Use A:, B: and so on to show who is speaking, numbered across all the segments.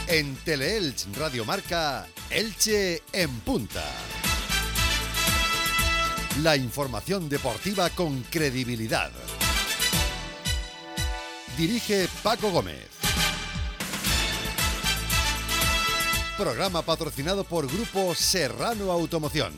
A: En Teleelch Radio Marca, Elche en punta. La información deportiva con credibilidad. Dirige Paco Gómez. Programa patrocinado por Grupo Serrano Automoción.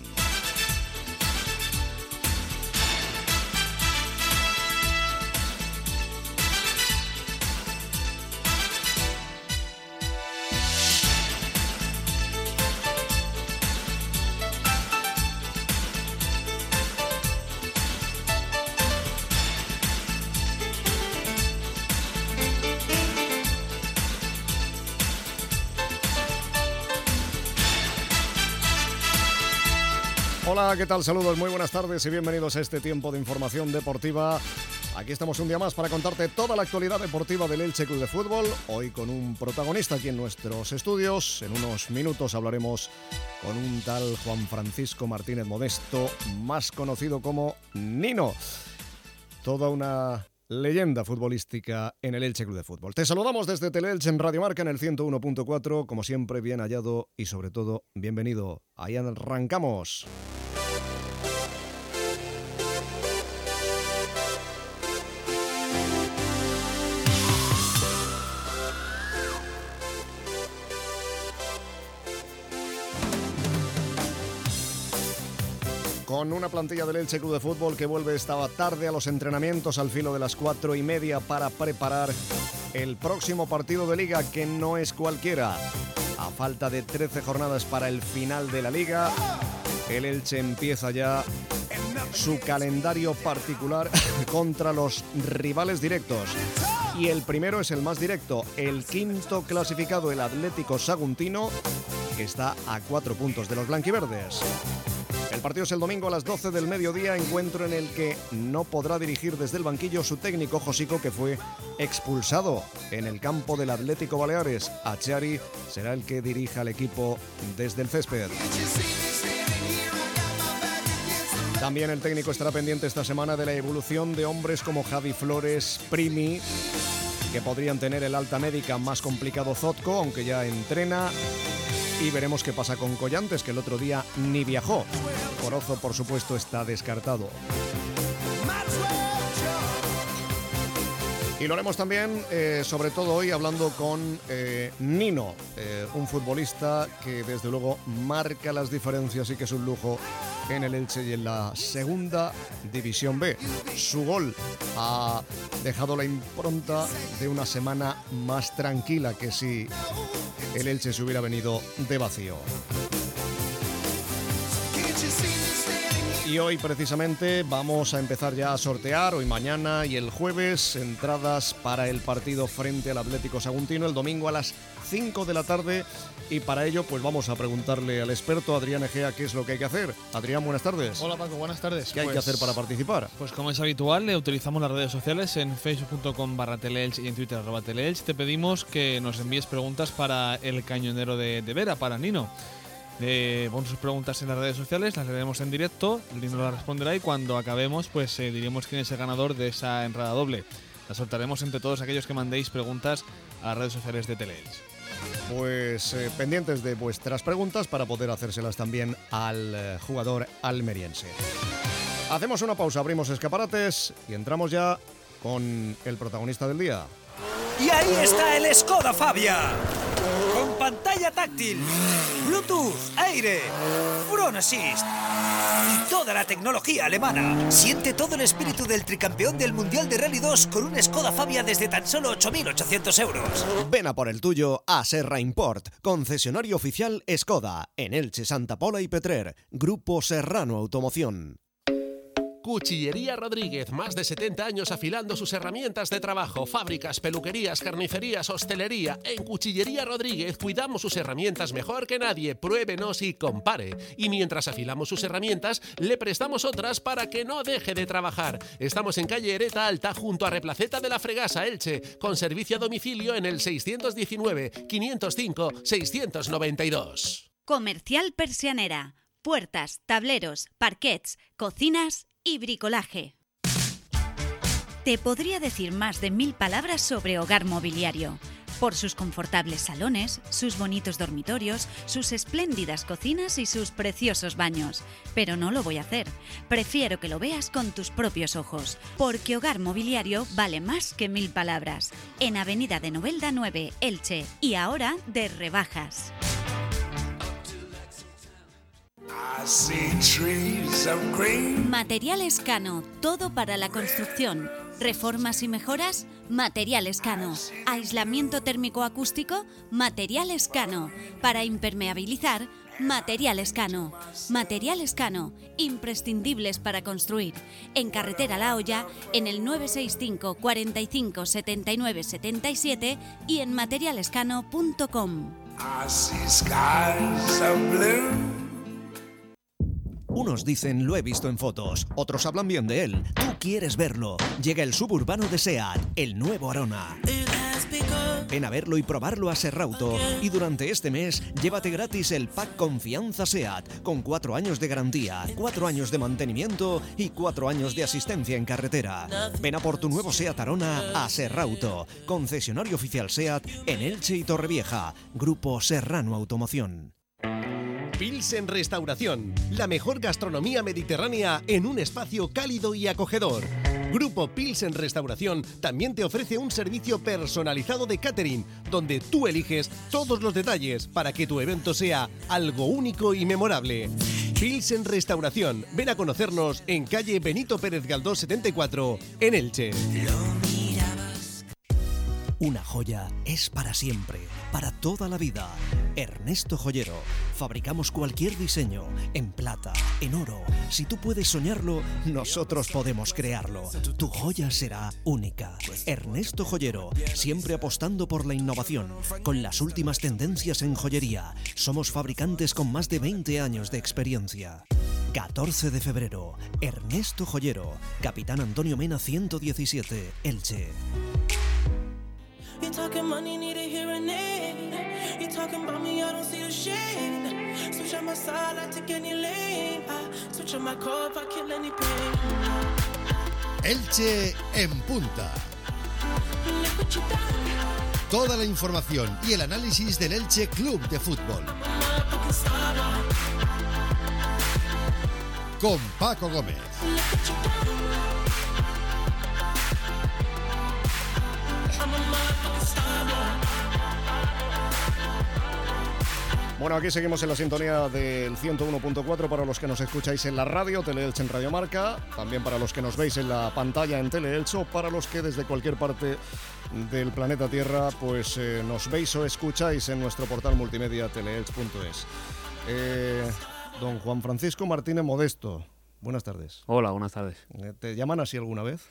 B: Hola, ¿qué tal? Saludos, muy buenas tardes y bienvenidos a este tiempo de información deportiva. Aquí estamos un día más para contarte toda la actualidad deportiva del Elche Club de Fútbol. Hoy con un protagonista aquí en nuestros estudios. En unos minutos hablaremos con un tal Juan Francisco Martínez Modesto, más conocido como Nino. Toda una leyenda futbolística en el Elche Club de Fútbol. Te saludamos desde Teleelch en Radio Marca en el 101.4. Como siempre, bien hallado y sobre todo, bienvenido. Ahí arrancamos. Con una plantilla del Elche Club de Fútbol que vuelve esta tarde a los entrenamientos al filo de las 4:30 para preparar el próximo partido de Liga, que no es cualquiera. A falta de 13 jornadas para el final de la Liga, el Elche empieza ya su calendario particular contra los rivales directos. Y el primero es el más directo, el quinto clasificado, el Atlético Saguntino, que está a 4 puntos de los blanquiverdes. El partido es el domingo a las 12 del mediodía, encuentro en el que no podrá dirigir desde el banquillo su técnico Josico, que fue expulsado en el campo del Atlético Baleares. Acheari será el que dirija al equipo desde el césped. También el técnico estará pendiente esta semana de la evolución de hombres como Javi Flores, Primi, que podrían tener el alta médica más complicado Zotko, aunque ya entrena. Y veremos qué pasa con Collantes, que el otro día ni viajó. Corozo, por supuesto, está descartado. Y lo haremos también, sobre todo hoy, hablando con Nino, un futbolista que desde luego marca las diferencias y que es un lujo en el Elche y en la segunda división B. Su gol ha dejado la impronta de una semana más tranquila que si el Elche se hubiera venido de vacío. Y hoy precisamente vamos a empezar ya a sortear, hoy, mañana y el jueves, entradas para el partido frente al Atlético Saguntino el domingo a las 5 de la tarde. Y para ello pues vamos a preguntarle al experto Adrián Egea qué es lo que hay que hacer. Adrián, buenas tardes.
C: Hola Paco, buenas tardes.
B: ¿Qué hay que hacer para participar?
C: Pues como es habitual, utilizamos las redes sociales en facebook.com/teleelch y en Twitter @teleelch. Te pedimos que nos envíes preguntas para el cañonero de Vera, para Nino. Pon sus preguntas en las redes sociales, las leeremos en directo, el Nino las responderá y cuando acabemos pues diremos quién es el ganador de esa entrada doble. La soltaremos entre todos aquellos que mandéis preguntas a las redes sociales de Teleelch.
B: Pues pendientes de vuestras preguntas para poder hacérselas también al jugador almeriense. Hacemos una pausa, abrimos escaparates y entramos ya con el protagonista del día.
D: Y ahí está el Skoda Fabia, con pantalla táctil, Bluetooth, aire, Front Assist y toda la tecnología alemana. Siente todo el espíritu del tricampeón del Mundial de Rally 2 con un Skoda Fabia desde tan solo 8.800 euros.
E: Ven a por el tuyo a Serra Import, concesionario oficial Skoda, en Elche, Santa Pola y Petrer, Grupo Serrano Automoción.
F: Cuchillería Rodríguez, más de 70 años afilando sus herramientas de trabajo, fábricas, peluquerías, carnicerías, hostelería. En Cuchillería Rodríguez cuidamos sus herramientas mejor que nadie. Pruébenos y compare. Y mientras afilamos sus herramientas, le prestamos otras para que no deje de trabajar. Estamos en calle Ereta Alta, junto a Replaceta de la Fregasa, Elche, con servicio a domicilio en el 619-505-692.
G: Comercial Persianera. Puertas, tableros, parquets, cocinas y bricolaje. Te podría decir más de 1000 palabras sobre hogar mobiliario, por sus confortables salones, sus bonitos dormitorios, sus espléndidas cocinas y sus preciosos baños. Pero no lo voy a hacer. Prefiero que lo veas con tus propios ojos, porque Hogar Mobiliario vale más que 1000 palabras. En Avenida de Novelda 9, Elche, y ahora de rebajas. Materiales Cano, todo para la construcción. Reformas y mejoras, Materiales Cano. Aislamiento térmico acústico, Materiales Cano. Para impermeabilizar, Materiales Cano. Materiales Cano, imprescindibles para construir. En Carretera La Hoya, en el 965 45 79 77 y en materialescano.com.
E: Unos dicen lo he visto en fotos, otros hablan bien de él. Tú quieres verlo. Llega el suburbano de SEAT, el nuevo Arona. Ven a verlo y probarlo a Serrauto. Y durante este mes, llévate gratis el pack Confianza SEAT, con 4 años de garantía, 4 años de mantenimiento y 4 años de asistencia en carretera. Ven a por tu nuevo SEAT Arona a Serrauto, concesionario oficial SEAT en Elche y Torrevieja. Grupo Serrano Automoción.
F: Pilsen Restauración, la mejor gastronomía mediterránea en un espacio cálido y acogedor. Grupo Pilsen Restauración también te ofrece un servicio personalizado de catering, donde tú eliges todos los detalles para que tu evento sea algo único y memorable. Pilsen Restauración, ven a conocernos en calle Benito Pérez Galdós 74, en Elche.
E: Una joya es para siempre, para toda la vida. Ernesto Joyero. Fabricamos cualquier diseño, en plata, en oro. Si tú puedes soñarlo, nosotros podemos crearlo. Tu joya será única. Ernesto Joyero, siempre apostando por la innovación, con las últimas tendencias en joyería. Somos fabricantes con más de 20 años de experiencia. 14 de febrero, Ernesto Joyero, Capitán Antonio Mena 117, Elche.
H: You talking money, need a hearing aid. You talking about me, I don't see the shade. Switch on my side, I take any lane. I switch on my car if I kill any pain.
A: Elche en punta. Toda la información y el análisis del Elche Club de Fútbol. Con Paco Gómez.
B: Bueno, aquí seguimos en la sintonía del 101.4 para los que nos escucháis en la radio, Teleelch en Radio Marca, también para los que nos veis en la pantalla en Teleelch o para los que desde cualquier parte del planeta Tierra pues nos veis o escucháis en nuestro portal multimedia teleelch.es. Don Juan Francisco Martínez Modesto, buenas tardes.
I: Hola, buenas tardes.
B: ¿Te llaman así alguna vez?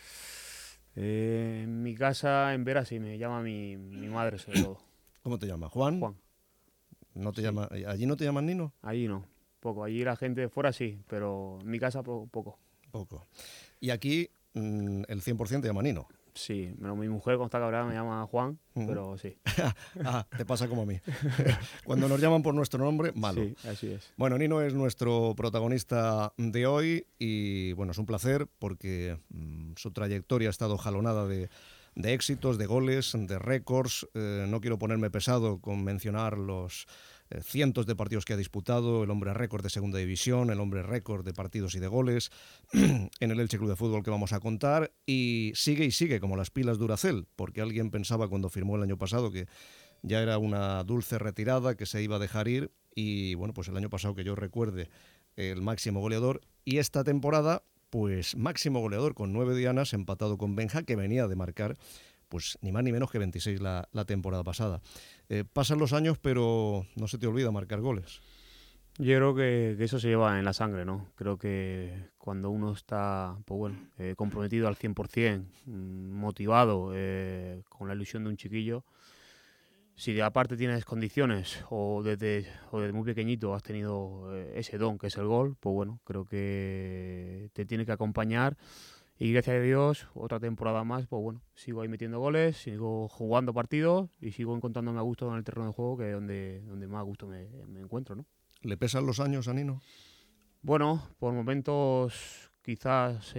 I: En mi casa, en Vera, sí, me llama mi madre sobre todo.
B: ¿Cómo te llama? ¿Juan?
I: Juan.
B: ¿No te llama, ¿allí no te llaman Nino?
I: Allí no, poco. Allí la gente de fuera sí, pero en mi casa poco.
B: Poco. Y aquí el 100% te llama Nino.
I: Sí, pero mi mujer cuando está cabreada me llama Juan, pero sí.
B: Te pasa como a mí. Cuando nos llaman por nuestro nombre, malo.
I: Sí, así es.
B: Bueno, Nino es nuestro protagonista de hoy y bueno, es un placer porque su trayectoria ha estado jalonada de éxitos, de goles, de récords. No quiero ponerme pesado con mencionar los cientos de partidos que ha disputado, el hombre récord de segunda división, el hombre récord de partidos y de goles en el Elche Club de Fútbol que vamos a contar, y sigue como las pilas Duracell, porque alguien pensaba cuando firmó el año pasado que ya era una dulce retirada, que se iba a dejar ir, y bueno, pues el año pasado que yo recuerde el máximo goleador, y esta temporada pues máximo goleador con 9 dianas, empatado con Benja, que venía de marcar pues ni más ni menos que 26 la temporada pasada. Pasan los años, pero no se te olvida marcar goles.
I: Yo creo que eso se lleva en la sangre, ¿no? Creo que cuando uno está comprometido al 100%, motivado, con la ilusión de un chiquillo, si aparte tienes condiciones o desde muy pequeñito has tenido ese don que es el gol, pues bueno, creo que te tiene que acompañar. Y gracias a Dios, otra temporada más, pues bueno, sigo ahí metiendo goles, sigo jugando partidos y sigo encontrándome a gusto en el terreno de juego, que es donde más a gusto me encuentro, ¿no?
B: ¿Le pesan los años a Nino?
I: Bueno, por momentos quizás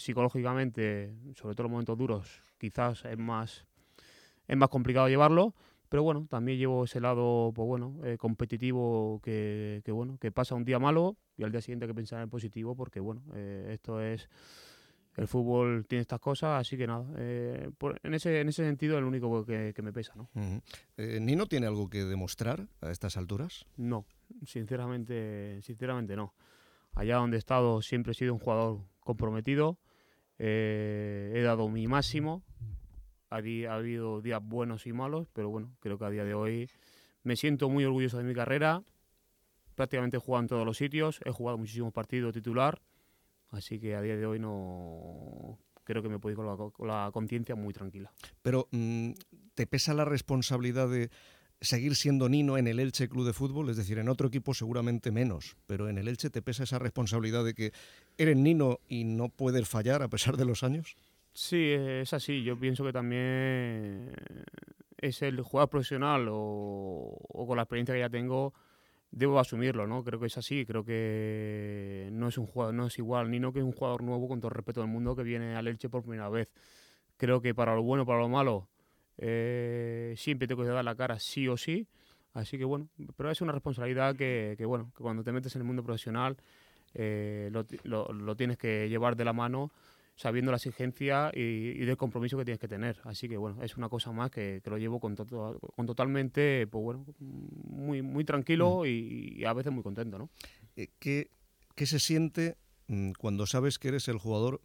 I: psicológicamente, sobre todo en los momentos duros, quizás es más complicado llevarlo, Pero bueno, también llevo ese lado, pues bueno, competitivo que pasa un día malo y al día siguiente hay que pensar en positivo porque bueno, esto es, el fútbol tiene estas cosas, así que nada, en ese sentido es lo único que me pesa, ¿no?
B: ¿Nino tiene algo que demostrar a estas alturas?
I: No, sinceramente no. Allá donde he estado siempre he sido un jugador comprometido, he dado mi máximo. Ha habido días buenos y malos, pero bueno, creo que a día de hoy me siento muy orgulloso de mi carrera. Prácticamente he jugado en todos los sitios, he jugado muchísimos partidos titular, así que a día de hoy no creo que me puedo ir con la conciencia muy tranquila.
B: Pero ¿te pesa la responsabilidad de seguir siendo Nino en el Elche Club de Fútbol? Es decir, en otro equipo seguramente menos, pero en el Elche ¿te pesa esa responsabilidad de que eres Nino y no puedes fallar a pesar de los años?
I: Sí, es así. Yo pienso que también es el jugador profesional o con la experiencia que ya tengo, debo asumirlo, ¿no? Creo que es así. Creo que no es un jugador, no es igual Nino que es un jugador nuevo, con todo el respeto del mundo, que viene al Elche por primera vez. Creo que para lo bueno, para lo malo, siempre tengo que dar la cara sí o sí. Así que bueno, pero es una responsabilidad que cuando te metes en el mundo profesional lo tienes que llevar de la mano, sabiendo la exigencia y del compromiso que tienes que tener. Así que bueno, es una cosa más que lo llevo con totalmente, pues bueno, muy tranquilo y a veces muy contento, ¿no?
B: ¿Qué se siente cuando sabes que eres el jugador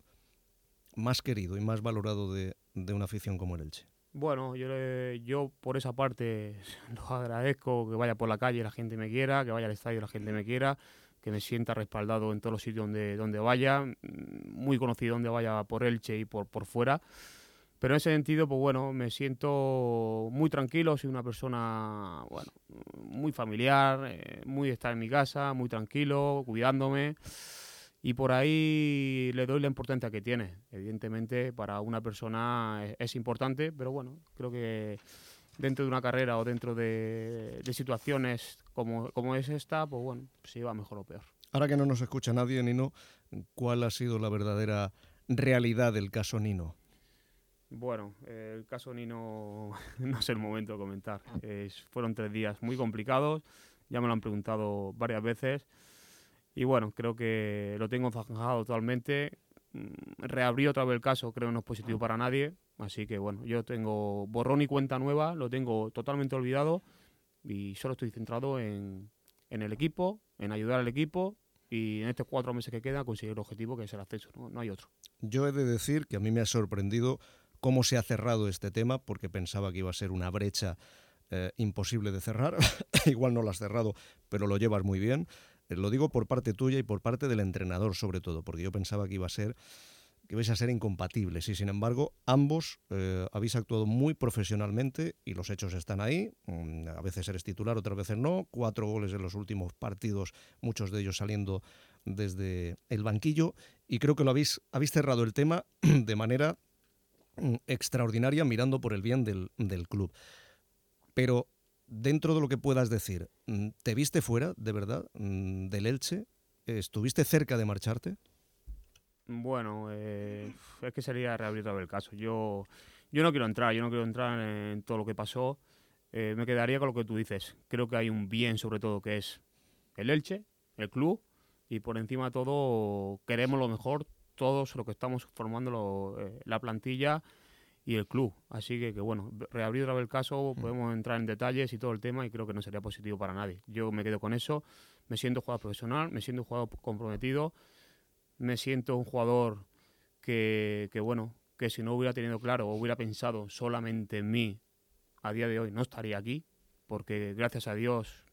B: más querido y más valorado de una afición como el Elche?
I: Bueno, yo por esa parte lo agradezco, que vaya por la calle y la gente me quiera, que vaya al estadio y la gente me quiera, que me sienta respaldado en todos los sitios donde vaya, muy conocido donde vaya por Elche y por fuera. Pero en ese sentido, pues bueno, me siento muy tranquilo, soy una persona, bueno, muy familiar, muy de estar en mi casa, muy tranquilo, cuidándome. Y por ahí le doy la importancia que tiene. Evidentemente, para una persona es importante, pero bueno, creo que dentro de una carrera o dentro de situaciones como es esta, pues bueno, se lleva mejor o peor.
B: Ahora que no nos escucha nadie, Nino, ¿cuál ha sido la verdadera realidad del caso Nino?
I: Bueno, el caso Nino no es el momento de comentar. Fueron 3 días muy complicados, ya me lo han preguntado varias veces. Y bueno, creo que lo tengo zanjado totalmente. Reabrí otra vez el caso, creo que no es positivo para nadie. Así que bueno, yo tengo borrón y cuenta nueva, lo tengo totalmente olvidado y solo estoy centrado en el equipo, en ayudar al equipo y en estos 4 meses que quedan conseguir el objetivo, que es el ascenso, no hay otro.
B: Yo he de decir que a mí me ha sorprendido cómo se ha cerrado este tema, porque pensaba que iba a ser una brecha imposible de cerrar. Igual no lo has cerrado, pero lo llevas muy bien. Lo digo por parte tuya y por parte del entrenador, sobre todo, porque yo pensaba que ibais a ser incompatibles. Y sin embargo, ambos habéis actuado muy profesionalmente y los hechos están ahí. A veces eres titular, otras veces no. 4 goles en los últimos partidos, muchos de ellos saliendo desde el banquillo. Y creo que habéis cerrado el tema de manera extraordinaria, mirando por el bien del club. Pero dentro de lo que puedas decir, ¿te viste fuera, de verdad, del Elche? ¿Estuviste cerca de marcharte?
I: Bueno, es que sería reabrir otra vez el caso. Yo no quiero entrar en todo lo que pasó. Me quedaría con lo que tú dices. Creo que hay un bien, sobre todo, que es el Elche, el club, y por encima de todo queremos lo mejor, todos los que estamos formando la plantilla y el club. Así que bueno, reabrir otra vez el caso, podemos entrar en detalles y todo el tema y creo que no sería positivo para nadie. Yo me quedo con eso, me siento jugador profesional, me siento un jugador comprometido, me siento un jugador que si no hubiera tenido claro o hubiera pensado solamente en mí, a día de hoy no estaría aquí, porque gracias a Dios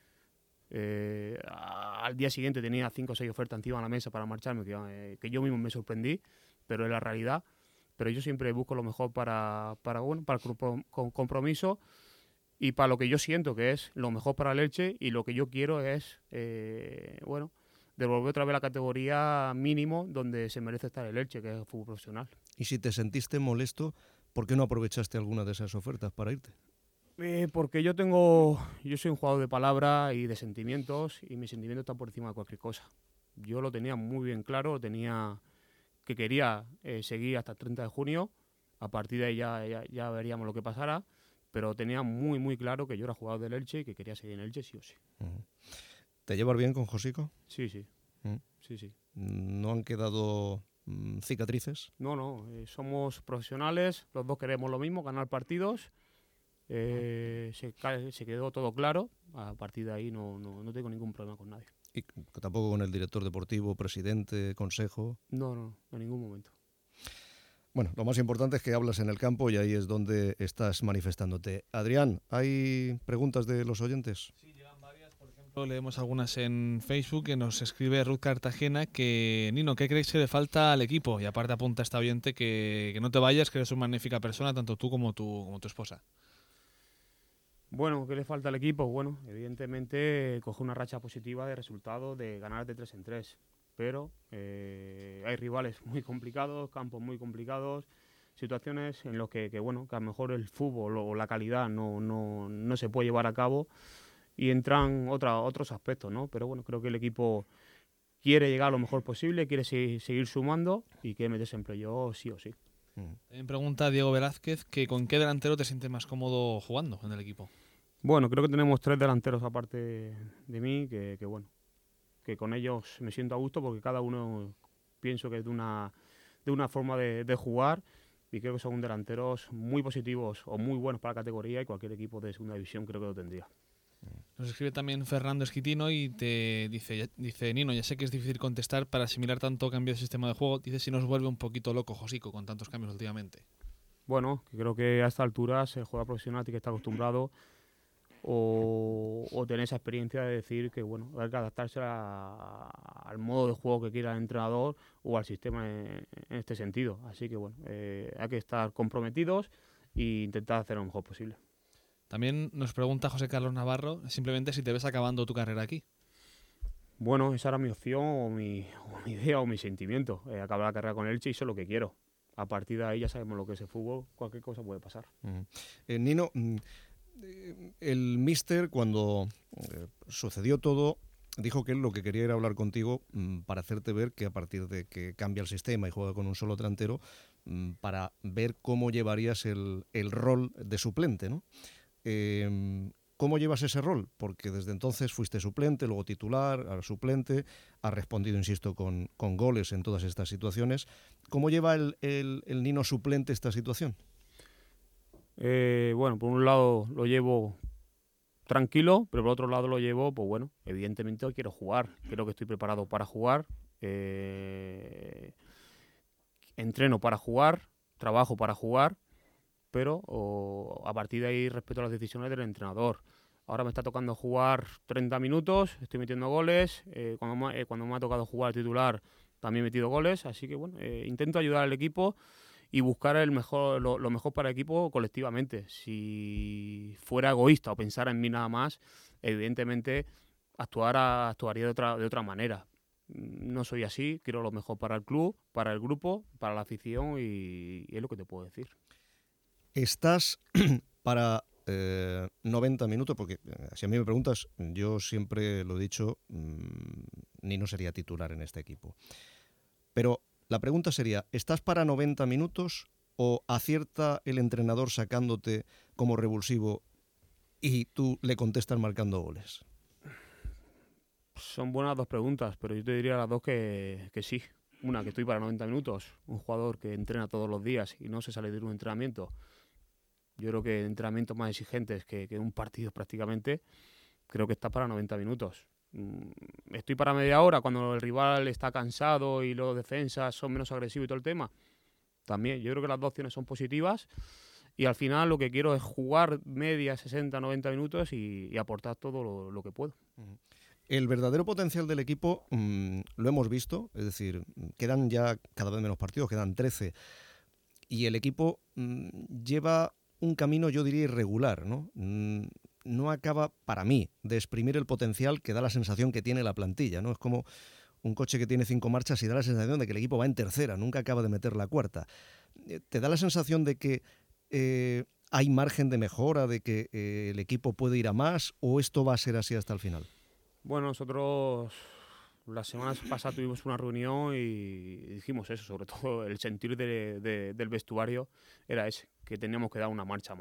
I: al día siguiente tenía 5 o 6 ofertas encima de la mesa para marcharme, que yo mismo me sorprendí, pero es la realidad. Pero yo siempre busco lo mejor para el compromiso y para lo que yo siento que es lo mejor para el Elche, y lo que yo quiero es devolver otra vez la categoría mínimo donde se merece estar el Elche, que es el fútbol profesional.
B: Y si te sentiste molesto, ¿por qué no aprovechaste alguna de esas ofertas para irte?
I: Porque yo soy un jugador de palabra y de sentimientos, y mi sentimiento está por encima de cualquier cosa. Yo lo tenía muy bien claro, que quería seguir hasta el 30 de junio, a partir de ahí ya veríamos lo que pasara, pero tenía muy, muy claro que yo era jugador del Elche y que quería seguir en Elche sí o sí.
B: ¿Te llevas bien con Josico?
I: Sí. Sí.
B: ¿No han quedado cicatrices?
I: No, somos profesionales, los dos queremos lo mismo, ganar partidos. Se quedó todo claro, a partir de ahí no tengo ningún problema con nadie.
B: ¿Y tampoco con el director deportivo, presidente, consejo?
I: No, en ningún momento.
B: Bueno, lo más importante es que hablas en el campo y ahí es donde estás manifestándote. Adrián, ¿hay preguntas de los oyentes?
C: Sí, llegan varias. Por ejemplo, leemos algunas en Facebook que nos escribe Ruth Cartagena que, Nino, ¿qué crees que le falta al equipo? Y aparte apunta a esta oyente que no te vayas, que eres una magnífica persona, tanto tú como tu esposa.
I: Bueno, ¿qué le falta al equipo? Bueno, evidentemente coge una racha positiva de resultados, de ganar de 3 en 3. Pero hay rivales muy complicados, campos muy complicados, situaciones en las que a lo mejor el fútbol o la calidad no se puede llevar a cabo y entran otros aspectos, ¿no? Pero bueno, creo que el equipo quiere llegar a lo mejor posible, quiere seguir sumando y quiere meterse en playoff sí o sí.
C: También pregunta Diego Velázquez que ¿con qué delantero te sientes más cómodo jugando en el equipo?
I: Bueno, creo que tenemos 3 delanteros aparte de mí, que con ellos me siento a gusto porque cada uno pienso que es de una forma de jugar y creo que son delanteros muy positivos o muy buenos para la categoría y cualquier equipo de segunda división creo que lo tendría.
C: Nos escribe también Fernando Esquitino y te dice, Nino, ya sé que es difícil contestar para asimilar tanto cambio de sistema de juego, dice si nos vuelve un poquito loco Josico con tantos cambios últimamente.
I: Bueno, creo que a esta altura el jugador profesional tiene que estar acostumbrado o tener esa experiencia de decir que hay que adaptarse al modo de juego que quiera el entrenador o al sistema en este sentido. Así que hay que estar comprometidos e intentar hacer lo mejor posible.
C: También nos pregunta José Carlos Navarro simplemente si te ves acabando tu carrera aquí.
I: Bueno, esa era mi opción o mi idea o mi sentimiento. Acabar la carrera con el Elche y eso es lo que quiero. A partir de ahí ya sabemos lo que es el fútbol, cualquier cosa puede pasar.
B: Nino, el míster cuando sucedió todo dijo que él lo que quería era hablar contigo para hacerte ver que a partir de que cambia el sistema y juega con un solo delantero, para ver cómo llevarías el rol de suplente, ¿no? ¿Cómo llevas ese rol? Porque desde entonces fuiste suplente, luego titular, ahora suplente, has respondido, insisto, con goles en todas estas situaciones. ¿Cómo lleva el Nino suplente esta situación?
I: Por un lado lo llevo tranquilo, pero por otro lado lo llevo, evidentemente quiero jugar, creo que estoy preparado para jugar, entreno para jugar, trabajo para jugar, pero a partir de ahí respeto las decisiones del entrenador. Ahora me está tocando jugar 30 minutos, estoy metiendo goles, cuando me ha tocado jugar titular también he metido goles, así que intento ayudar al equipo y buscar lo mejor para el equipo colectivamente. Si fuera egoísta o pensara en mí nada más, evidentemente actuaría de otra manera. No soy así, quiero lo mejor para el club, para el grupo, para la afición y es lo que te puedo decir.
B: Estás para 90 minutos, porque si a mí me preguntas, yo siempre lo he dicho, Nino sería titular en este equipo. Pero la pregunta sería, ¿estás para 90 minutos o acierta el entrenador sacándote como revulsivo y tú le contestas marcando goles?
I: Son buenas dos preguntas, pero yo te diría las dos que sí. Una, que estoy para 90 minutos, un jugador que entrena todos los días y no se sale de un entrenamiento. Yo creo que entrenamientos más exigentes que un partido prácticamente, creo que está para 90 minutos. Estoy para media hora cuando el rival está cansado y los defensas son menos agresivos y todo el tema. También, yo creo que las dos opciones son positivas y al final lo que quiero es jugar media, 60, 90 minutos y aportar todo lo que puedo.
B: El verdadero potencial del equipo lo hemos visto, es decir, quedan ya cada vez menos partidos, quedan 13 y el equipo lleva un camino, yo diría, irregular, ¿no? No acaba, para mí, de exprimir el potencial que da la sensación que tiene la plantilla, ¿no? Es como un coche que tiene 5 marchas y da la sensación de que el equipo va en tercera, nunca acaba de meter la cuarta. ¿Te da la sensación de que hay margen de mejora, de que el equipo puede ir a más o esto va a ser así hasta el final?
I: Bueno, nosotros la semana pasada tuvimos una reunión y dijimos eso, sobre todo el sentir del vestuario era ese, que teníamos que dar una marcha más.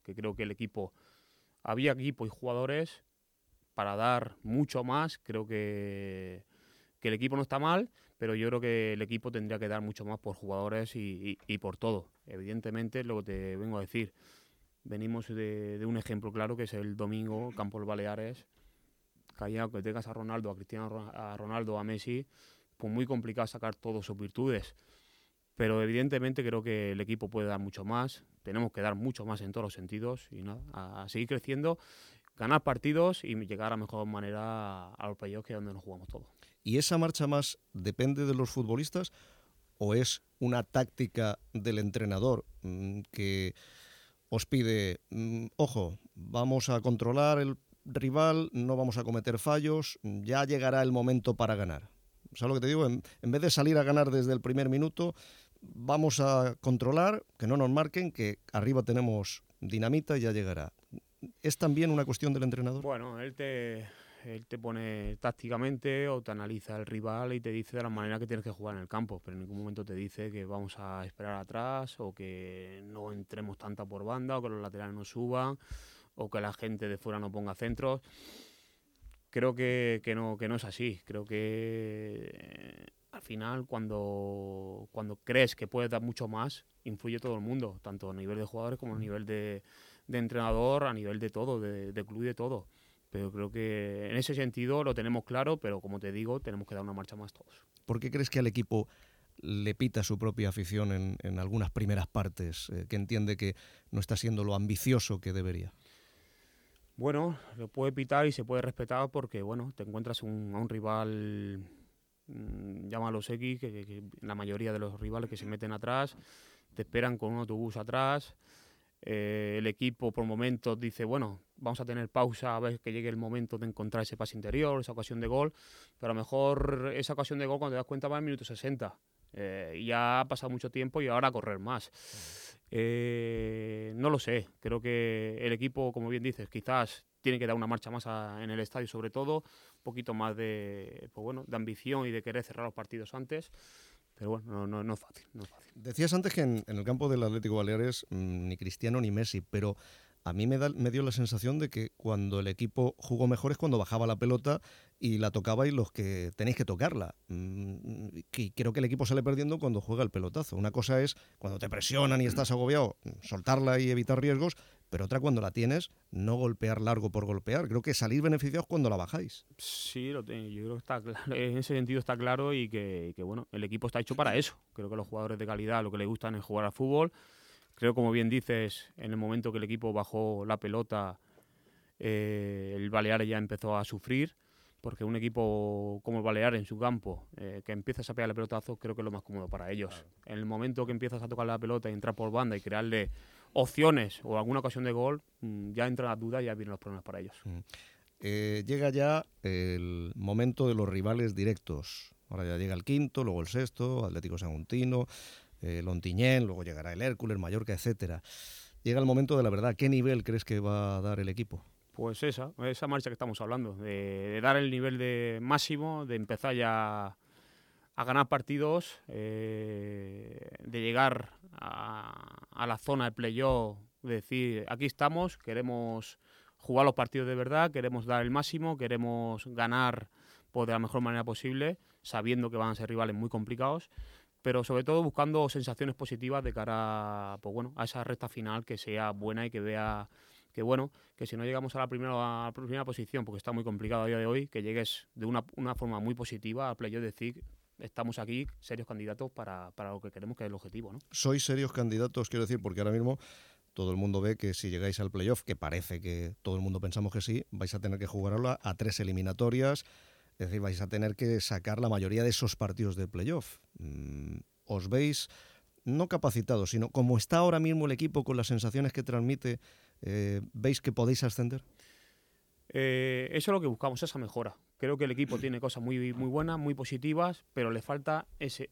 I: que creo que había equipo y jugadores para dar mucho más. Creo que el equipo no está mal, pero yo creo que el equipo tendría que dar mucho más por jugadores y por todo. Evidentemente, lo que te vengo a decir, venimos de un ejemplo claro que es el domingo, Campos Baleares, que tengas a Ronaldo, a Cristiano Ronaldo, a Messi, pues muy complicado sacar todas sus virtudes. Pero evidentemente creo que el equipo puede dar mucho más, tenemos que dar mucho más en todos los sentidos y nada, a seguir creciendo, ganar partidos y llegar a mejor manera a los playoffs, que es donde nos jugamos todo.
J: ¿Y esa marcha más depende de los futbolistas o es una táctica del entrenador que os pide, ojo, vamos a controlar el rival, no vamos a cometer fallos, ya llegará el momento para ganar? ¿Sabes lo que te digo? En vez de salir a ganar desde el primer minuto, vamos a controlar, que no nos marquen, que arriba tenemos dinamita y ya llegará. ¿Es también una cuestión del entrenador?
I: Bueno, él te pone tácticamente o te analiza el rival y te dice de la manera que tienes que jugar en el campo, pero en ningún momento te dice que vamos a esperar atrás o que no entremos tanta por banda o que los laterales no suban o que la gente de fuera no ponga centros. Creo que no es así. Creo que al final cuando crees que puedes dar mucho más, influye todo el mundo, tanto a nivel de jugadores como a nivel de entrenador, a nivel de todo, de club y de todo. Pero creo que en ese sentido lo tenemos claro, pero como te digo, tenemos que dar una marcha más todos.
J: ¿Por qué crees que al equipo le pita su propia afición en algunas primeras partes, que entiende que no está siendo lo ambicioso que debería?
I: Bueno, lo puede pitar y se puede respetar porque, bueno, te encuentras a un rival, llámalo X, que la mayoría de los rivales que se meten atrás, te esperan con un autobús atrás. El equipo por momentos dice, bueno, vamos a tener pausa a ver que llegue el momento de encontrar ese pase interior, esa ocasión de gol, pero a lo mejor esa ocasión de gol cuando te das cuenta va en minuto 60 y ya ha pasado mucho tiempo y ahora a correr más. No lo sé, creo que el equipo, como bien dices, quizás tiene que dar una marcha más en el estadio, sobre todo, un poquito más de ambición y de querer cerrar los partidos antes. Pero bueno, no es fácil, no es fácil.
J: Decías antes que en el campo del Atlético Baleares ni Cristiano ni Messi, pero a mí me dio la sensación de que cuando el equipo jugó mejor es cuando bajaba la pelota y la tocabais los que tenéis que tocarla. Y creo que el equipo sale perdiendo cuando juega el pelotazo. Una cosa es cuando te presionan y estás agobiado, soltarla y evitar riesgos, pero otra cuando la tienes, no golpear largo por golpear. Creo que salir beneficiados cuando la bajáis.
I: Sí, yo creo que está claro, en ese sentido está claro y que bueno, el equipo está hecho para eso. Creo que los jugadores de calidad lo que les gustan es jugar al fútbol. Creo, como bien dices, en el momento que el equipo bajó la pelota, el Baleares ya empezó a sufrir, porque un equipo como el Baleares en su campo, que empiezas a pegarle pelotazos, creo que es lo más cómodo para ellos. Claro. En el momento que empiezas a tocar la pelota y entrar por banda y crearle opciones o alguna ocasión de gol, ya entran las dudas y ya vienen los problemas para ellos.
J: Llega ya el momento de los rivales directos. Ahora ya llega el quinto, luego el sexto, Atlético Saguntino, Lontiñén, luego llegará el Hércules, Mallorca, etcétera. Llega el momento de la verdad. ¿Qué nivel crees que va a dar el equipo?
I: Pues esa marcha que estamos hablando, de dar el nivel de máximo, de empezar ya a ganar partidos, de llegar a la zona de playoff, de decir, aquí estamos, queremos jugar los partidos de verdad, queremos dar el máximo, queremos ganar pues, de la mejor manera posible, sabiendo que van a ser rivales muy complicados, pero sobre todo buscando sensaciones positivas de cara pues bueno, a esa recta final que sea buena y que vea que bueno, que si no llegamos a la primera posición, porque está muy complicado a día de hoy, que llegues de una forma muy positiva al playoff, decir estamos aquí serios candidatos para lo que queremos, que es el objetivo, ¿no?
J: Sois serios candidatos, quiero decir, porque ahora mismo todo el mundo ve que si llegáis al playoff, que parece que todo el mundo pensamos que sí, vais a tener que jugarla a 3 eliminatorias. Es decir, vais a tener que sacar la mayoría de esos partidos de playoff. ¿Os veis no capacitados, sino como está ahora mismo el equipo con las sensaciones que transmite, veis que podéis ascender?
I: Eso es lo que buscamos, esa mejora. Creo que el equipo tiene cosas muy buenas, muy positivas, pero le falta ese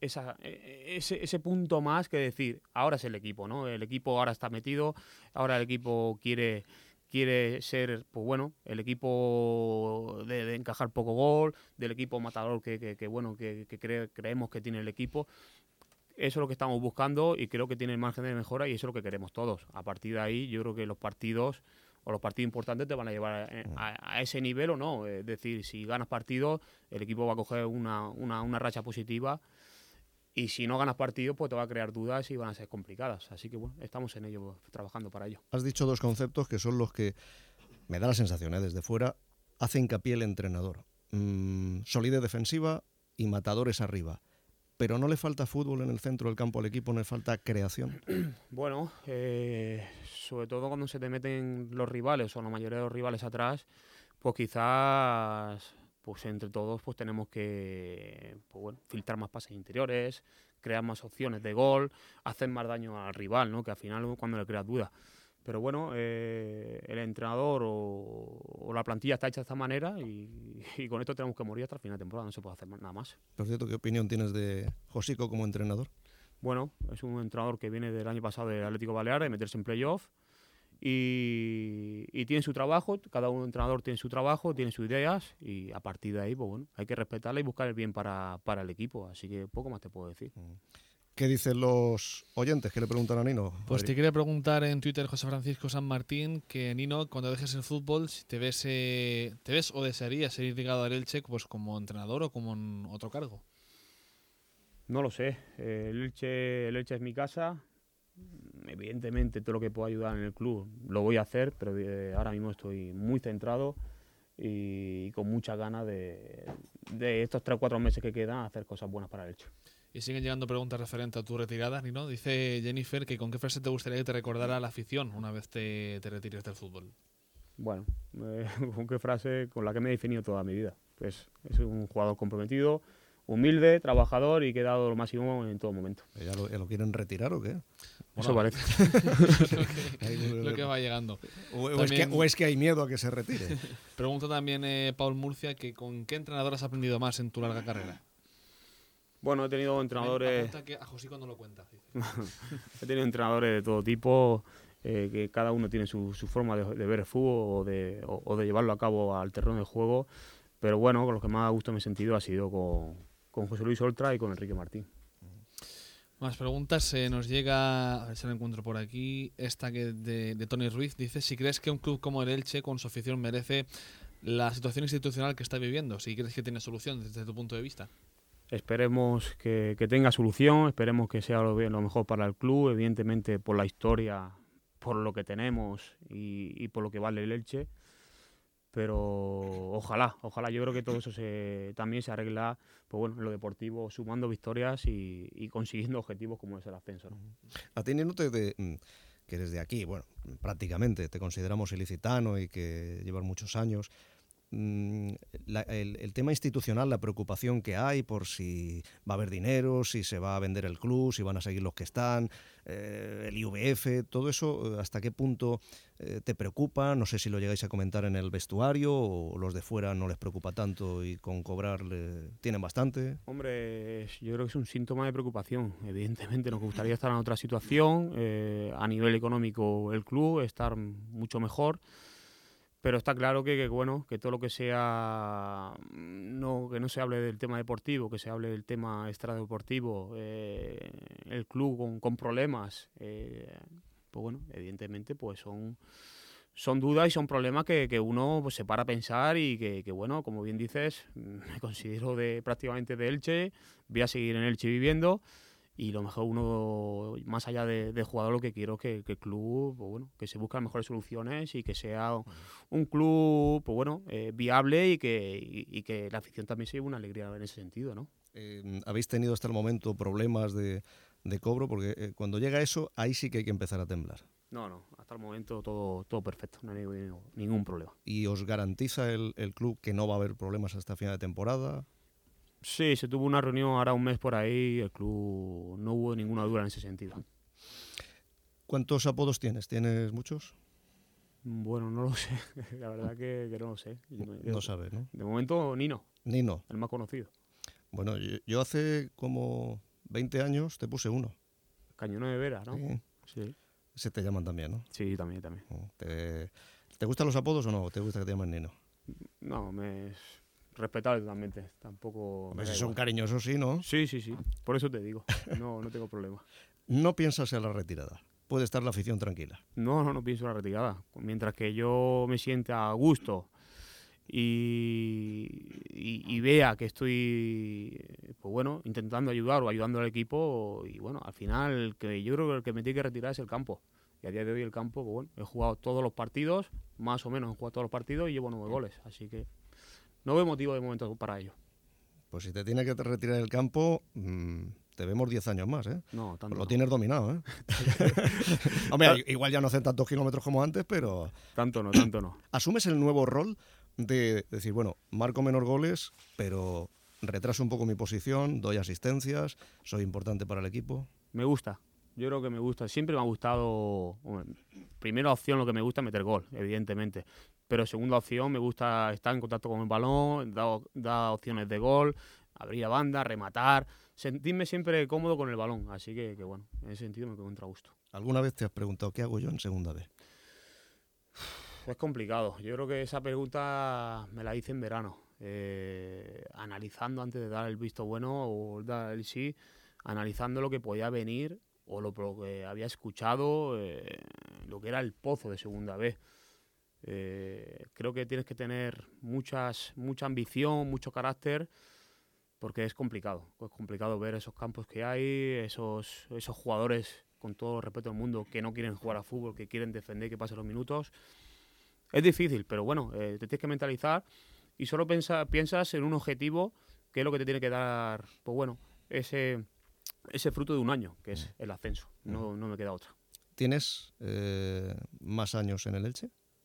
I: punto más que decir, ahora es el equipo, ¿no? El equipo ahora está metido, ahora el equipo quiere ser, pues bueno, el equipo de encajar poco gol, del equipo matador que creemos que tiene el equipo. eso es lo que estamos buscando y creo que tiene margen de mejora y eso es lo que queremos todos. A partir de ahí yo creo que los partidos importantes te van a llevar a ese nivel o no. Es decir, si ganas partidos, el equipo va a coger una racha positiva y si no ganas partidos, pues te va a crear dudas y van a ser complicadas. Así que bueno, estamos en ello, trabajando para ello.
J: Has dicho dos conceptos que son los que me da la sensación, desde fuera, hace hincapié el entrenador. Solidez defensiva y matadores arriba. Pero ¿no le falta fútbol en el centro del campo al equipo? ¿No le falta creación?
I: Bueno, sobre todo cuando se te meten los rivales o la mayoría de los rivales atrás, pues quizás pues entre todos pues tenemos que filtrar más pases interiores, crear más opciones de gol, hacer más daño al rival, ¿no? Que al final cuando le creas dudas. Pero bueno, el entrenador o la plantilla está hecha de esta manera y con esto tenemos que morir hasta el final de temporada, no se puede hacer nada más.
J: Por cierto, ¿qué opinión tienes de Josico como entrenador?
I: Bueno, es un entrenador que viene del año pasado del Atlético Baleares, de meterse en playoff y tiene su trabajo, cada entrenador tiene su trabajo, tiene sus ideas y a partir de ahí, pues bueno, hay que respetarla y buscar el bien para el equipo, así que poco más te puedo decir.
J: ¿Qué dicen los oyentes? ¿Qué le preguntan a Nino?
C: Pues te quería preguntar en Twitter José Francisco San Martín que Nino, cuando dejes el fútbol, si te ves o desearías ser ligado al Elche pues como entrenador o como en otro cargo.
I: No lo sé, el Elche es mi casa, evidentemente todo lo que pueda ayudar en el club lo voy a hacer, pero ahora mismo estoy muy centrado y con muchas ganas de estos 3 o 4 meses que quedan hacer cosas buenas para el Elche.
C: Y siguen llegando preguntas referentes a tu retirada, Nino. Dice Jennifer que con qué frase te gustaría que te recordara la afición una vez te retires del fútbol.
I: Bueno, con qué frase con la que me he definido toda mi vida. Pues es un jugador comprometido, humilde, trabajador y que ha dado lo máximo en todo momento.
J: ¿Ya lo quieren retirar o qué?
I: Eso parece.
C: lo que va llegando.
J: O es que hay miedo a que se retire.
C: Pregunta también Paul Murcia que con qué entrenador has aprendido más en tu larga carrera.
I: Bueno, he tenido entrenadores...
C: Que a Josico no lo cuenta.
I: He tenido entrenadores de todo tipo, que cada uno tiene su forma de ver el fútbol o de llevarlo a cabo al terreno de juego. Pero bueno, con los que más gusto me he sentido ha sido con José Luis Oltra y con Enrique Martín.
C: Más preguntas. Nos llega, a ver si lo encuentro por aquí, esta que de Tony Ruiz. Dice si crees que un club como el Elche, con su afición, merece la situación institucional que está viviendo. Si crees que tiene solución desde tu punto de vista.
I: Esperemos que tenga solución, esperemos que sea lo mejor para el club, evidentemente por la historia, por lo que tenemos y por lo que vale el Elche, pero ojalá, yo creo que todo eso también se arregla pues bueno, en lo deportivo, sumando victorias y consiguiendo objetivos como es el ascenso, ¿no?
J: A ti, Nino, que eres de aquí, bueno, prácticamente te consideramos ilicitano y que llevas muchos años. El tema institucional, la preocupación que hay por si va a haber dinero, si se va a vender el club, si van a seguir los que están, el IVF, todo eso, ¿hasta qué punto te preocupa? No sé si lo llegáis a comentar en el vestuario o los de fuera no les preocupa tanto y con cobrar tienen bastante.
I: Hombre, yo creo que es un síntoma de preocupación. Evidentemente nos gustaría estar en otra situación, a nivel económico el club, estar mucho mejor. Pero está claro que todo lo que sea, que no se hable del tema deportivo, que se hable del tema extradeportivo, el club con problemas, pues bueno, evidentemente pues son dudas y son problemas que uno pues, se para a pensar y que bueno, como bien dices, me considero prácticamente de Elche, voy a seguir en Elche viviendo. Y lo mejor uno, más allá de jugador, lo que quiero es que el club, pues bueno, que se busquen mejores soluciones y que sea un club, pues bueno, viable y que la afición también se lleve una alegría en ese sentido, ¿no?
J: ¿Habéis tenido hasta el momento problemas de cobro? Porque cuando llega eso, ahí sí que hay que empezar a temblar.
I: No, hasta el momento todo perfecto, no hay ningún problema.
J: ¿Y os garantiza el club que no va a haber problemas hasta final de temporada?
I: Sí, se tuvo una reunión ahora un mes por ahí, el club no hubo ninguna duda en ese sentido.
J: ¿Cuántos apodos tienes? ¿Tienes muchos?
I: Bueno, no lo sé, la verdad que no lo sé.
J: No sabes, ¿no?
I: De momento, Nino, el más conocido.
J: Bueno, yo hace como 20 años te puse uno.
I: Cañonero de Vera, ¿no?
J: Sí. Se te llaman también, ¿no?
I: Sí, también. ¿Te
J: gustan los apodos o no? ¿Te gusta que te llamen Nino?
I: No, respetable totalmente. Tampoco.
J: Si son cariñosos, sí, ¿no?
I: Sí. Por eso te digo. No tengo problema.
J: No piensas en la retirada. Puede estar la afición tranquila.
I: No pienso en la retirada. Mientras que yo me sienta a gusto y vea que estoy, pues bueno, intentando ayudar o ayudando al equipo, y bueno, al final que yo creo que el que me tiene que retirar es el campo. Y a día de hoy el campo, pues bueno, he jugado todos los partidos, más o menos he jugado todos los partidos y llevo 9 goles. Así que no veo motivo de momento para ello.
J: Pues si te tiene que retirar el campo, te vemos 10 años más, ¿eh?
I: No, tanto
J: lo
I: no.
J: tienes dominado, ¿eh? Hombre, igual ya no hacen tantos kilómetros como antes, pero...
I: Tanto no.
J: ¿Asumes el nuevo rol de decir, bueno, marco menos goles, pero retraso un poco mi posición, doy asistencias, soy importante para el equipo?
I: Me gusta. Yo creo que me gusta. Siempre me ha gustado... Bueno, primera opción lo que me gusta es meter gol, evidentemente. Pero segunda opción me gusta estar en contacto con el balón, dar opciones de gol, abrir a banda, rematar, sentirme siempre cómodo con el balón. Así que bueno, en ese sentido me encuentro a gusto.
J: ¿Alguna vez te has preguntado qué hago yo en segunda B?
I: Es complicado. Yo creo que esa pregunta me la hice en verano. Analizando antes de dar el visto bueno o dar el sí, analizando lo que podía venir o lo que había escuchado, lo que era el pozo de segunda B. Creo que tienes que tener mucha ambición, mucho carácter, porque es complicado ver esos campos que hay, esos jugadores, con todo el respeto del mundo, que no quieren jugar a fútbol, que quieren defender, que pasen los minutos. Es difícil, pero bueno, te tienes que mentalizar y solo piensas en un objetivo, que es lo que te tiene que dar, pues bueno, ese fruto de un año, que es el ascenso. No me queda otra.
J: ¿Tienes más años en el Elche?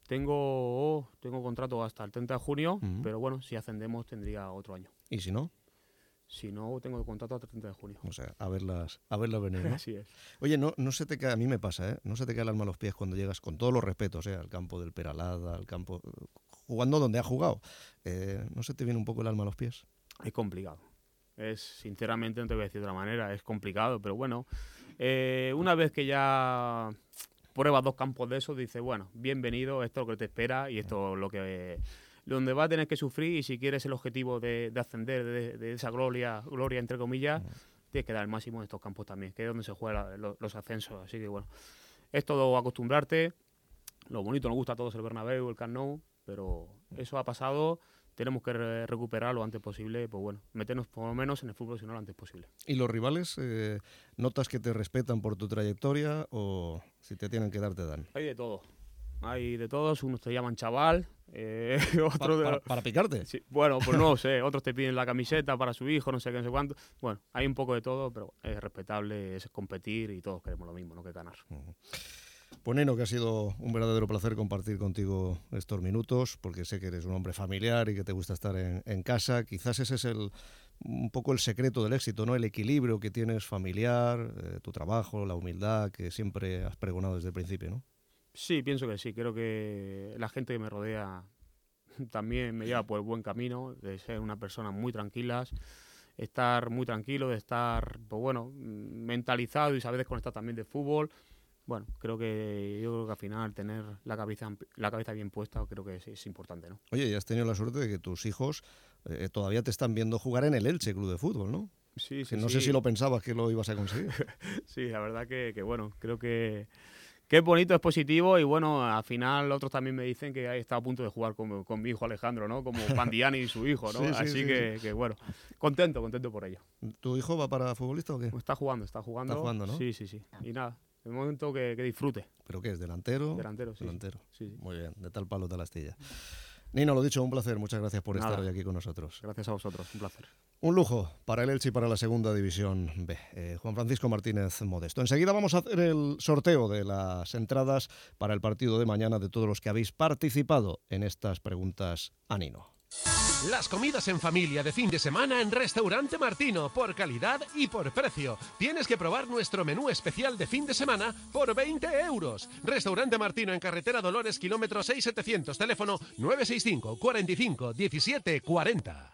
I: Tengo contrato hasta el 30 de junio, pero bueno, si ascendemos tendría otro año.
J: ¿Y si no?
I: Si no, tengo contrato hasta el 30 de junio.
J: O sea, a verlas venir, ¿no?
I: Así es.
J: Oye, no se te cae, a mí me pasa, ¿eh? No se te cae el alma a los pies cuando llegas, con todos los respetos, al campo del Peralada, al campo... jugando donde ha jugado. ¿No se te viene un poco el alma a los pies?
I: Es complicado. Sinceramente, no te voy a decir de otra manera, es complicado, pero bueno, una vez que ya pruebas 2 campos de eso, dices, bueno, bienvenido, esto es lo que te espera y esto es lo que donde vas a tener que sufrir, y si quieres el objetivo de ascender de esa gloria entre comillas, tienes que dar el máximo en estos campos también, que es donde se juegan los ascensos. Así que bueno, es todo acostumbrarte. Lo bonito nos gusta a todos el Bernabéu, el Camp Nou, pero eso ha pasado. Tenemos que recuperar lo antes posible, pues bueno, meternos por lo menos en el fútbol lo antes posible.
J: ¿Y los rivales notas que te respetan por tu trayectoria o si te tienen que dar, te dan?
I: Hay de todo. Hay de todos, unos te llaman chaval, otros...
J: ¿Para picarte?
I: Sí, bueno, pues no sé, otros te piden la camiseta para su hijo, no sé qué, no sé cuánto. Bueno, hay un poco de todo, pero es respetable, es competir y todos queremos lo mismo, no que ganar.
J: Pues Nino, que ha sido un verdadero placer compartir contigo estos minutos, porque sé que eres un hombre familiar y que te gusta estar en casa. Quizás ese es un poco el secreto del éxito, ¿no? El equilibrio que tienes familiar, tu trabajo, la humildad que siempre has pregonado desde el principio, ¿no?
I: Sí, pienso que sí. Creo que la gente que me rodea también me lleva por el buen camino, de ser una persona muy tranquila, estar muy tranquilo, de estar, pues bueno, mentalizado y saber desconectar también de fútbol. Bueno, yo creo que al final tener la cabeza bien puesta creo que es importante, ¿no?
J: Oye, y has tenido la suerte de que tus hijos todavía te están viendo jugar en el Elche Club de Fútbol, ¿no?
I: Sí.
J: No sé si lo pensabas que lo ibas a conseguir.
I: Sí, la verdad que bueno, creo que es bonito, es positivo y bueno, al final otros también me dicen que ahí está a punto de jugar con mi hijo Alejandro, ¿no? Como Pandiani y su hijo, ¿no?
J: Sí,
I: Así que bueno, contento por ello.
J: ¿Tu hijo va para futbolista o qué?
I: Está jugando.
J: Está jugando, ¿no?
I: Sí. Y nada, de momento que disfrute.
J: ¿Pero qué es? ¿Delantero?
I: Delantero, sí.
J: Delantero.
I: Sí.
J: Muy bien, de tal palo tal astilla. Nino, lo dicho, un placer, muchas gracias por estar hoy aquí con nosotros.
I: Gracias a vosotros, un placer.
J: Un lujo para el Elche y para la Segunda División B. Juan Francisco Martínez Modesto. Enseguida vamos a hacer el sorteo de las entradas para el partido de mañana de todos los que habéis participado en estas preguntas a Nino.
F: Las comidas en familia de fin de semana en Restaurante Martino, por calidad y por precio. Tienes que probar nuestro menú especial de fin de semana por 20 euros. Restaurante Martino en Carretera Dolores, kilómetro 6700, teléfono 965 45 17 40.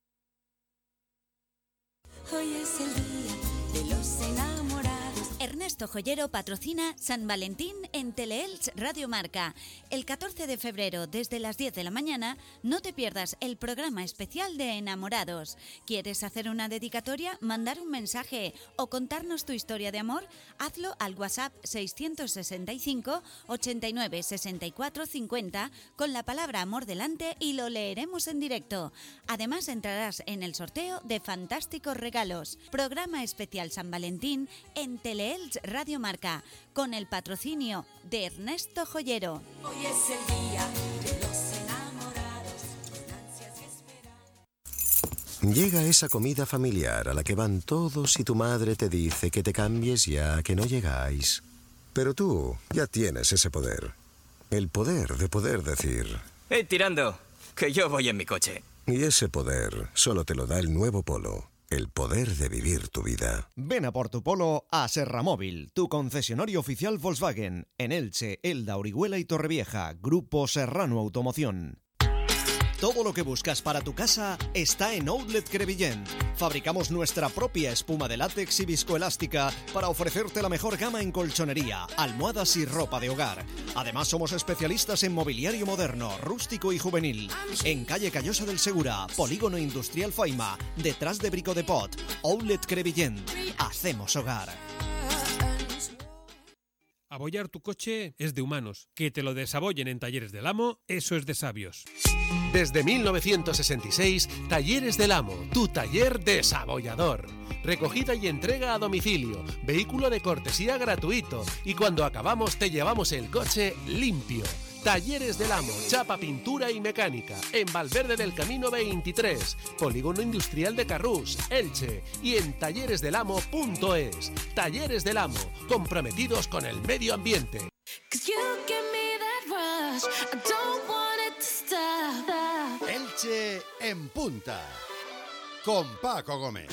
G: Hoy es el día de los enamorados. Ernesto Ernesto Joyero patrocina San Valentín en Teleelch Radio Marca. El 14 de febrero, desde las 10 de la mañana, no te pierdas el programa especial de Enamorados. ¿Quieres hacer una dedicatoria, mandar un mensaje o contarnos tu historia de amor? Hazlo al WhatsApp 665 89 64 50 con la palabra amor delante y lo leeremos en directo. Además entrarás en el sorteo de fantásticos regalos. Programa especial San Valentín en Teleelch Radio Marca, con el patrocinio de Ernesto Joyero.
H: Hoy es el día de los enamorados, con ansias y esperanza.
K: Llega esa comida familiar a la que van todos y tu madre te dice que te cambies ya, que no llegáis. Pero tú ya tienes ese poder. El poder de poder decir...
L: tirando, que yo voy en mi coche.
K: Y ese poder solo te lo da el nuevo Polo. El poder de vivir tu vida.
E: Ven a por tu Polo a Serramóvil, tu concesionario oficial Volkswagen. En Elche, Elda, Orihuela y Torrevieja. Grupo Serrano Automoción. Todo lo que buscas para tu casa está en Outlet Crevillent. Fabricamos nuestra propia espuma de látex y viscoelástica para ofrecerte la mejor gama en colchonería, almohadas y ropa de hogar. Además, somos especialistas en mobiliario moderno, rústico y juvenil. En calle Callosa del Segura, Polígono Industrial Faima, detrás de Brico de Pot. Outlet Crevillent. Hacemos hogar.
M: Abollar tu coche es de humanos. Que te lo desabollen en Talleres del Amo, eso es de sabios.
F: Desde 1966, Talleres del Amo, tu taller desabollador. Recogida y entrega a domicilio, vehículo de cortesía gratuito y cuando acabamos te llevamos el coche limpio. Talleres del Amo, chapa, pintura y mecánica, en Valverde del Camino 23, Polígono Industrial de Carrús, Elche, y en talleresdelamo.es. Talleres del Amo, comprometidos con el medio ambiente.
A: Elche en punta, con Paco Gómez.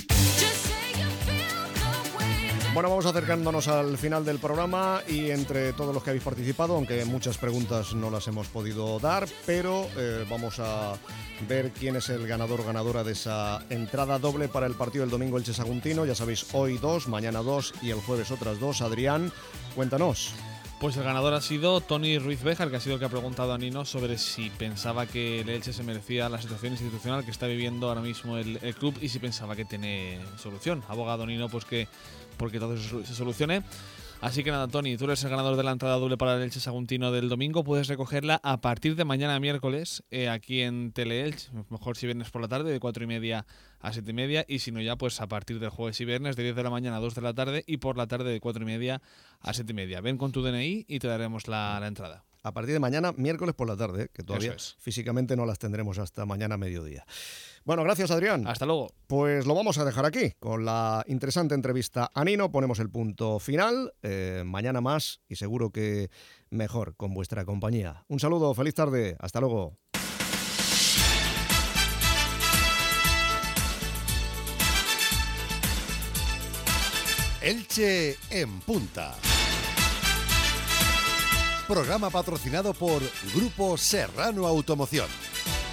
B: Bueno, vamos acercándonos al final del programa y entre todos los que habéis participado, aunque muchas preguntas no las hemos podido dar, pero vamos a ver quién es el ganador o ganadora de esa entrada doble para el partido del domingo Elche Saguntino. Ya sabéis, hoy 2, mañana 2 y el jueves otras 2. Adrián, cuéntanos.
C: Pues el ganador ha sido Tony Ruiz Béjar, que ha sido el que ha preguntado a Nino sobre si pensaba que el Elche se merecía la situación institucional que está viviendo ahora mismo el club y si pensaba que tiene solución. Abogado Nino, pues que porque todo eso se solucione. Así que nada, Tony, tú eres el ganador de la entrada doble para el Elche Saguntino del domingo. Puedes recogerla a partir de mañana miércoles aquí en Teleelch, mejor si vienes por la tarde, de 4:30 a 7:30, y si no ya, pues a partir del jueves y viernes de 10 de la mañana a 2 de la tarde y por la tarde de 4:30 a 7:30. Ven con tu DNI y te daremos la entrada.
B: A partir de mañana, miércoles por la tarde, que todavía físicamente no las tendremos hasta mañana mediodía. Bueno, gracias, Adrián.
C: Hasta luego.
B: Pues lo vamos a dejar aquí. Con la interesante entrevista a Nino ponemos el punto final. Mañana más y seguro que mejor con vuestra compañía. Un saludo, feliz tarde. Hasta luego.
A: Elche en punta. Programa patrocinado por Grupo Serrano Automoción.